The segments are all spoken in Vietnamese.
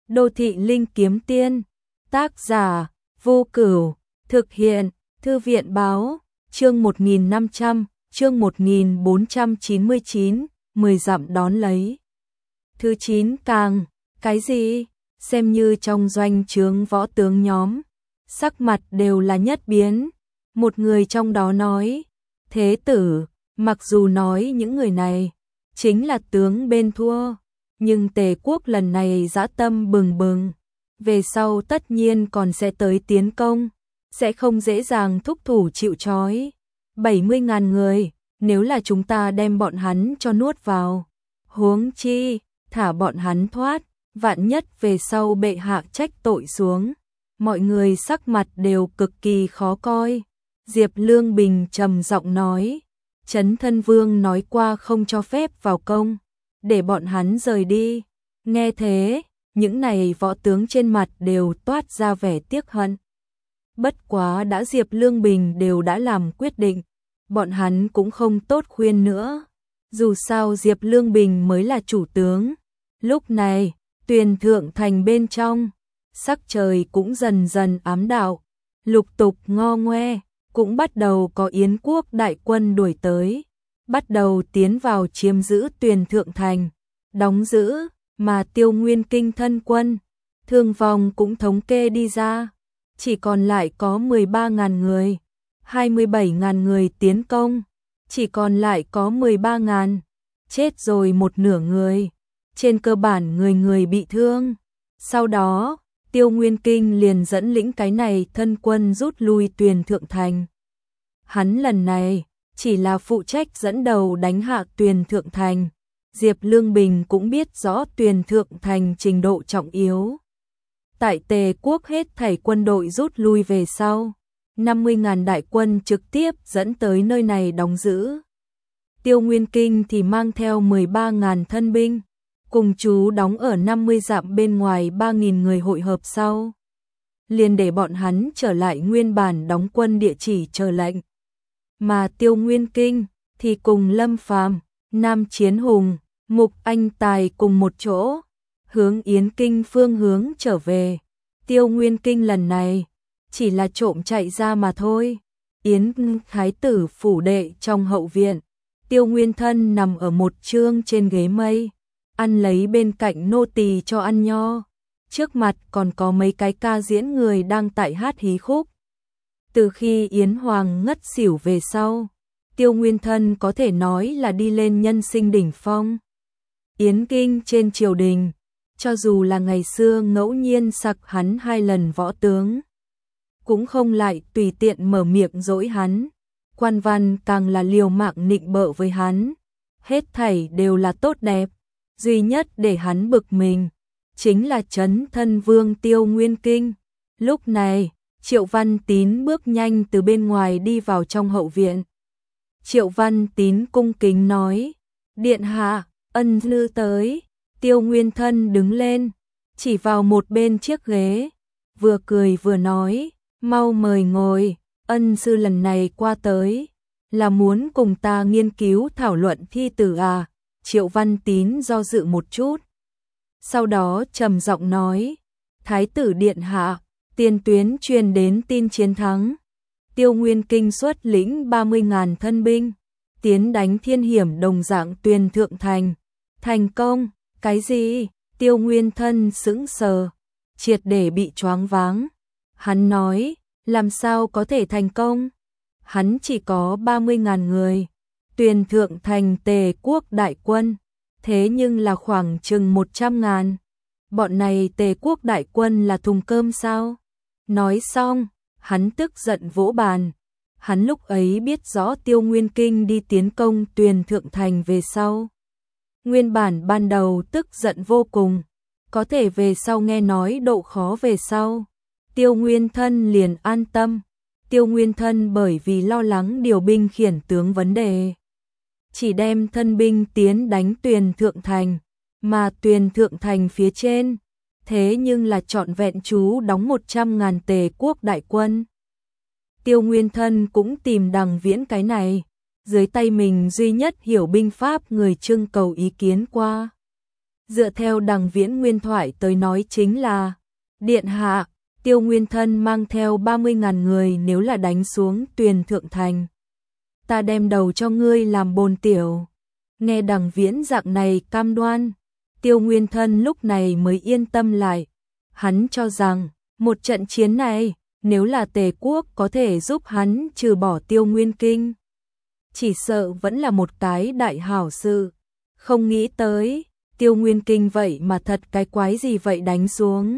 Đô thị linh kiếm tiên, tác giả, Vô Cửu, thực hiện, Thư viện báo, chương 1500, chương 1499, 10 dặm đón lấy. Thứ 9 càng, cái gì? Xem như trong doanh trướng võ tướng nhóm, sắc mặt đều là nhất biến. Một người trong đó nói, thế tử, mặc dù nói những người này chính là tướng bên thua, nhưng Tề quốc lần này dã tâm bừng bừng, về sau tất nhiên còn sẽ tới tiến công, sẽ không dễ dàng thúc thủ chịu trói. 70.000 người, nếu là chúng ta đem bọn hắn cho nuốt vào, huống chi, thả bọn hắn thoát, vạn nhất về sau bệ hạ trách tội xuống. Mọi người sắc mặt đều cực kỳ khó coi. Diệp Lương Bình trầm giọng nói, Trấn Thân Vương nói qua không cho phép vào công, để bọn hắn rời đi. Nghe thế, những này võ tướng trên mặt đều toát ra vẻ tiếc hận. Bất quá đã Diệp Lương Bình đều đã làm quyết định, bọn hắn cũng không tốt khuyên nữa. Dù sao Diệp Lương Bình mới là chủ tướng. Lúc này, Tuyền Thượng Thành bên trong, sắc trời cũng dần dần ám đạo, lục tục ngo ngoe, cũng bắt đầu có Yến quốc đại quân đuổi tới, bắt đầu tiến vào chiếm giữ Tuyền Thượng Thành, đóng giữ, mà Tiêu Nguyên Kinh thân quân, thương vong cũng thống kê đi ra, chỉ còn lại có 13.000 người, 27.000 người tiến công, chỉ còn lại có 13.000, chết rồi một nửa người, trên cơ bản người người bị thương. Sau đó, Tiêu Nguyên Kinh liền dẫn lĩnh cái này thân quân rút lui Tuyền Thượng Thành. Hắn lần này chỉ là phụ trách dẫn đầu đánh hạ Tuyền Thượng Thành. Diệp Lương Bình cũng biết rõ Tuyền Thượng Thành trình độ trọng yếu. Tại Tề quốc hết thảy quân đội rút lui về sau, 50.000 đại quân trực tiếp dẫn tới nơi này đóng giữ. Tiêu Nguyên Kinh thì mang theo 13.000 thân binh, cùng chú đóng ở 50 dặm bên ngoài 3.000 người hội hợp sau. Liền để bọn hắn trở lại nguyên bản đóng quân địa chỉ chờ lệnh. Mà Tiêu Nguyên Kinh thì cùng Lâm Phàm, Nam Chiến Hùng, Mục Anh Tài cùng một chỗ, hướng Yến Kinh phương hướng trở về. Tiêu Nguyên Kinh lần này chỉ là trộm chạy ra mà thôi. Yến Thái tử phủ đệ trong hậu viện, Tiêu Nguyên Thân nằm ở một trương trên ghế mây, ăn lấy bên cạnh nô tỳ cho ăn nho. Trước mặt còn có mấy cái ca diễn người đang tại hát hí khúc. Từ khi Yến Hoàng ngất xỉu về sau, Tiêu Nguyên Thân có thể nói là đi lên nhân sinh đỉnh phong. Yến Kinh trên triều đình, cho dù là ngày xưa ngẫu nhiên sặc hắn 2 lần võ tướng, cũng không lại tùy tiện mở miệng dỗi hắn. Quan văn càng là liều mạng nịnh bợ với hắn. Hết thảy đều là tốt đẹp. Duy nhất để hắn bực mình chính là Trấn Thân Vương Tiêu Nguyên Kinh. Lúc này, Triệu Văn Tín bước nhanh từ bên ngoài đi vào trong hậu viện. Triệu Văn Tín cung kính nói, điện hạ, ân lư tới. Tiêu Nguyên Thân đứng lên, chỉ vào một bên chiếc ghế, vừa cười vừa nói, mau mời ngồi, ân sư lần này qua tới, là muốn cùng ta nghiên cứu thảo luận thi tử à? Triệu Văn Tín do dự một chút, sau đó trầm giọng nói, Thái tử điện hạ, tiền tuyến truyền đến tin chiến thắng. Tiêu Nguyên Kinh xuất lĩnh 30.000 thân binh, tiến đánh Thiên Hiểm đồng dạng Tuyền Thượng Thành. Thành công, cái gì? Tiêu Nguyên Thân sững sờ, triệt để bị choáng váng. Hắn nói, làm sao có thể thành công? Hắn chỉ có 30.000 người. Tuyền Thượng Thành Tề quốc đại quân, thế nhưng là khoảng chừng 100.000. Bọn này Tề quốc đại quân là thùng cơm sao? Nói xong, hắn tức giận vỗ bàn. Hắn lúc ấy biết rõ Tiêu Nguyên Kinh đi tiến công Tuyền Thượng Thành về sau. Nguyên bản ban đầu tức giận vô cùng, có thể về sau nghe nói độ khó về sau. Tiêu Nguyên Thân liền an tâm. Tiêu Nguyên Thân bởi vì lo lắng điều binh khiển tướng vấn đề, chỉ đem thân binh tiến đánh Tuyền Thượng Thành, mà Tuyền Thượng Thành phía trên, thế nhưng là trọn vẹn chú đóng 100.000 Tề quốc đại quân. Tiêu Nguyên Thân cũng tìm Đằng Viễn cái này, dưới tay mình duy nhất hiểu binh pháp người trưng cầu ý kiến qua. Dựa theo Đằng Viễn nguyên thoại tới nói chính là, điện hạ, Tiêu Nguyên Thân mang theo 30.000 người nếu là đánh xuống Tuyền Thượng Thành. Ta đem đầu cho ngươi làm bồn tiểu. Nghe Đằng Viễn dạng này cam đoan, Tiêu Nguyên Thân lúc này mới yên tâm lại. Hắn cho rằng, một trận chiến này, nếu là Tề quốc có thể giúp hắn trừ bỏ Tiêu Nguyên Kinh, chỉ sợ vẫn là một cái đại hảo sự. Không nghĩ tới, Tiêu Nguyên Kinh vậy mà thật cái quái gì vậy đánh xuống.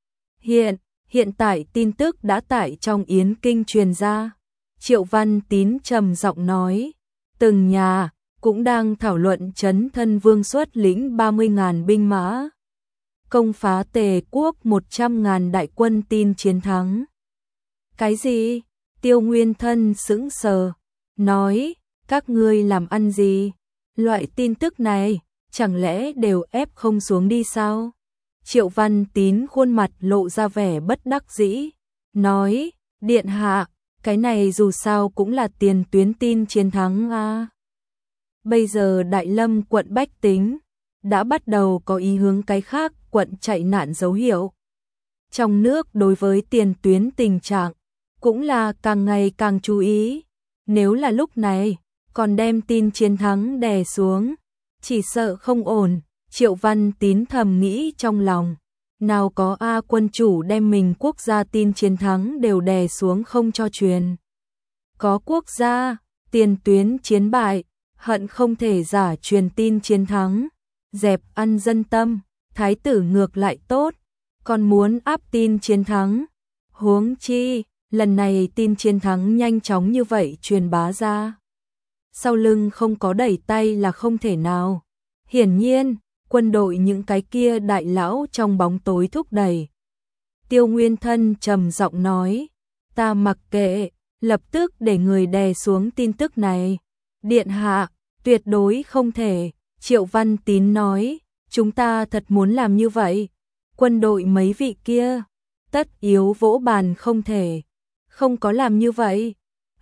Hiện tại tin tức đã tại trong Yến Kinh truyền ra. Triệu Văn Tín trầm giọng nói, từng nhà cũng đang thảo luận Trấn Thân Vương xuất lĩnh 30.000 binh mã, công phá Tề quốc 100.000 đại quân tin chiến thắng. Cái gì? Tiêu Nguyên Thân sững sờ, nói, các ngươi làm ăn gì? Loại tin tức này, chẳng lẽ đều ép không xuống đi sao? Triệu Văn Tín khuôn mặt lộ ra vẻ bất đắc dĩ, nói, điện hạ, cái này dù sao cũng là tiền tuyến tin chiến thắng a. Bây giờ Đại Lâm quận bách tính đã bắt đầu có ý hướng cái khác quận chạy nạn dấu hiệu. Trong nước đối với tiền tuyến tình trạng cũng là càng ngày càng chú ý. Nếu là lúc này còn đem tin chiến thắng đè xuống, chỉ sợ không ổn. Triệu Văn Tín thầm nghĩ trong lòng, nào có quân chủ đem mình quốc gia tin chiến thắng đều đè xuống không cho truyền. Có quốc gia, tiền tuyến chiến bại, hận không thể giả truyền tin chiến thắng, dẹp ăn dân tâm, thái tử ngược lại tốt, còn muốn áp tin chiến thắng. Huống chi, lần này tin chiến thắng nhanh chóng như vậy truyền bá ra. Sau lưng không có đẩy tay là không thể nào. Hiển nhiên, quân đội những cái kia đại lão trong bóng tối thúc đẩy. Tiêu Nguyên Thân trầm giọng nói, ta mặc kệ, lập tức để người đè xuống tin tức này. Điện hạ, tuyệt đối không thể. Triệu Văn Tín nói, chúng ta thật muốn làm như vậy. Quân đội mấy vị kia, tất yếu vỗ bàn không thể. Không có làm như vậy.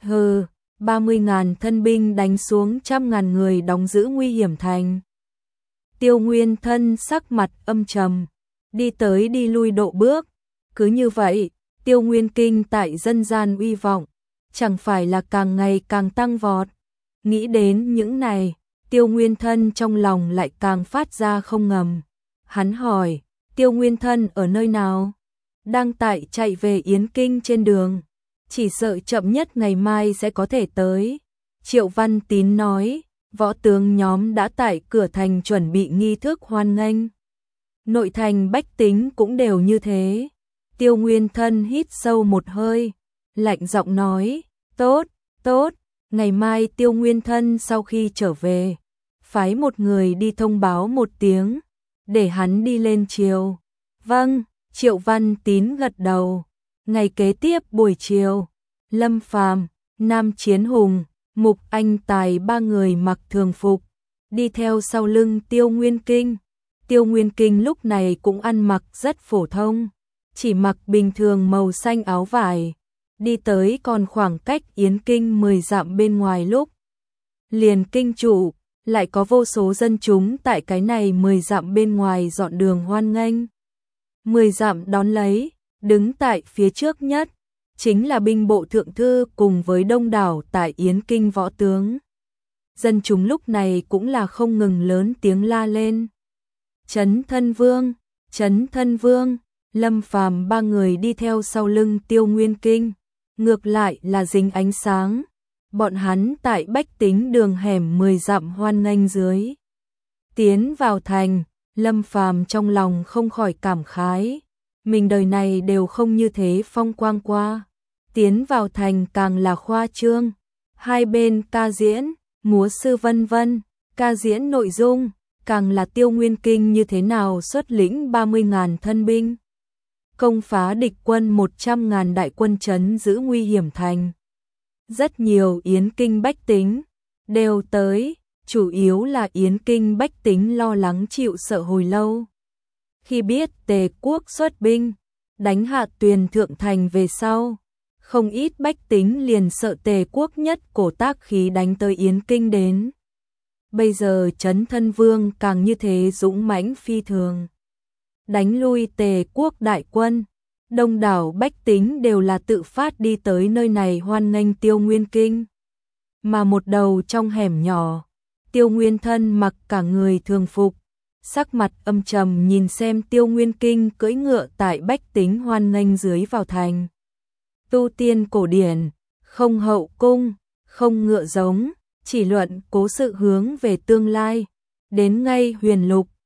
30.000 thân binh đánh xuống 100.000 người đóng giữ nguy hiểm thành. Tiêu Nguyên Thân sắc mặt âm trầm, đi tới đi lui độ bước. Cứ như vậy, Tiêu Nguyên Kinh tại dân gian uy vọng, chẳng phải là càng ngày càng tăng vọt. Nghĩ đến những này, Tiêu Nguyên Thân trong lòng lại càng phát ra không ngầm. Hắn hỏi, Tiêu Nguyên Thân ở nơi nào? Đang tại chạy về Yến Kinh trên đường, chỉ sợ chậm nhất ngày mai sẽ có thể tới. Triệu Văn Tín nói, võ tướng nhóm đã tại cửa thành chuẩn bị nghi thức hoan nghênh. Nội thành bách tính cũng đều như thế. Tiêu Nguyên Thân hít sâu một hơi, lạnh giọng nói, tốt, tốt, ngày mai Tiêu Nguyên Thân sau khi trở về, phái một người đi thông báo một tiếng, để hắn đi lên triều. Vâng, Triệu Văn Tín gật đầu. Ngày kế tiếp buổi chiều, Lâm Phàm, Nam Chiến Hùng, Mục Anh Tài ba người mặc thường phục, đi theo sau lưng Tiêu Nguyên Kinh. Tiêu Nguyên Kinh lúc này cũng ăn mặc rất phổ thông, chỉ mặc bình thường màu xanh áo vải. Đi tới còn khoảng cách Yến Kinh 10 dặm bên ngoài lúc. Liền kinh chủ, lại có vô số dân chúng tại cái này 10 dặm bên ngoài dọn đường hoan nghênh. 10 dặm đón lấy, đứng tại phía trước nhất, chính là binh bộ thượng thư cùng với đông đảo tại Yến Kinh võ tướng. Dân chúng lúc này cũng là không ngừng lớn tiếng la lên. Trấn Thân Vương, Trấn Thân Vương, Lâm Phàm ba người đi theo sau lưng Tiêu Nguyên Kinh, ngược lại là dính ánh sáng. Bọn hắn tại bách tính đường hẻm 10 dặm hoan nghênh dưới. Tiến vào thành, Lâm Phàm trong lòng không khỏi cảm khái. Mình đời này đều không như thế phong quang qua. Tiến vào thành càng là khoa trương. Hai bên ca diễn, múa sư vân vân, ca diễn nội dung, càng là Tiêu Nguyên Kinh như thế nào xuất lĩnh 30.000 thân binh. Công phá địch quân 100.000 đại quân trấn giữ nguy hiểm thành. Rất nhiều Yến Kinh bách tính đều tới, chủ yếu là Yến Kinh bách tính lo lắng chịu sợ hồi lâu. Khi biết Tề quốc xuất binh, đánh hạ Tuyền Thượng Thành về sau, không ít bách tính liền sợ Tề quốc nhất cổ tác khí đánh tới Yến Kinh đến. bây giờ Trấn Thân Vương càng như thế dũng mãnh phi thường. Đánh lui Tề quốc đại quân, đông đảo bách tính đều là tự phát đi tới nơi này hoan nghênh Tiêu Nguyên Kinh. Mà một đầu trong hẻm nhỏ, Tiêu Nguyên Thân mặc cả người thường phục, sắc mặt âm trầm nhìn xem Tiêu Nguyên Kinh cưỡi ngựa tại bách tính hoan nghênh dưới vào thành. Tu tiên cổ điển, không hậu cung, không ngựa giống, chỉ luận cố sự hướng về tương lai, đến ngay huyền lục,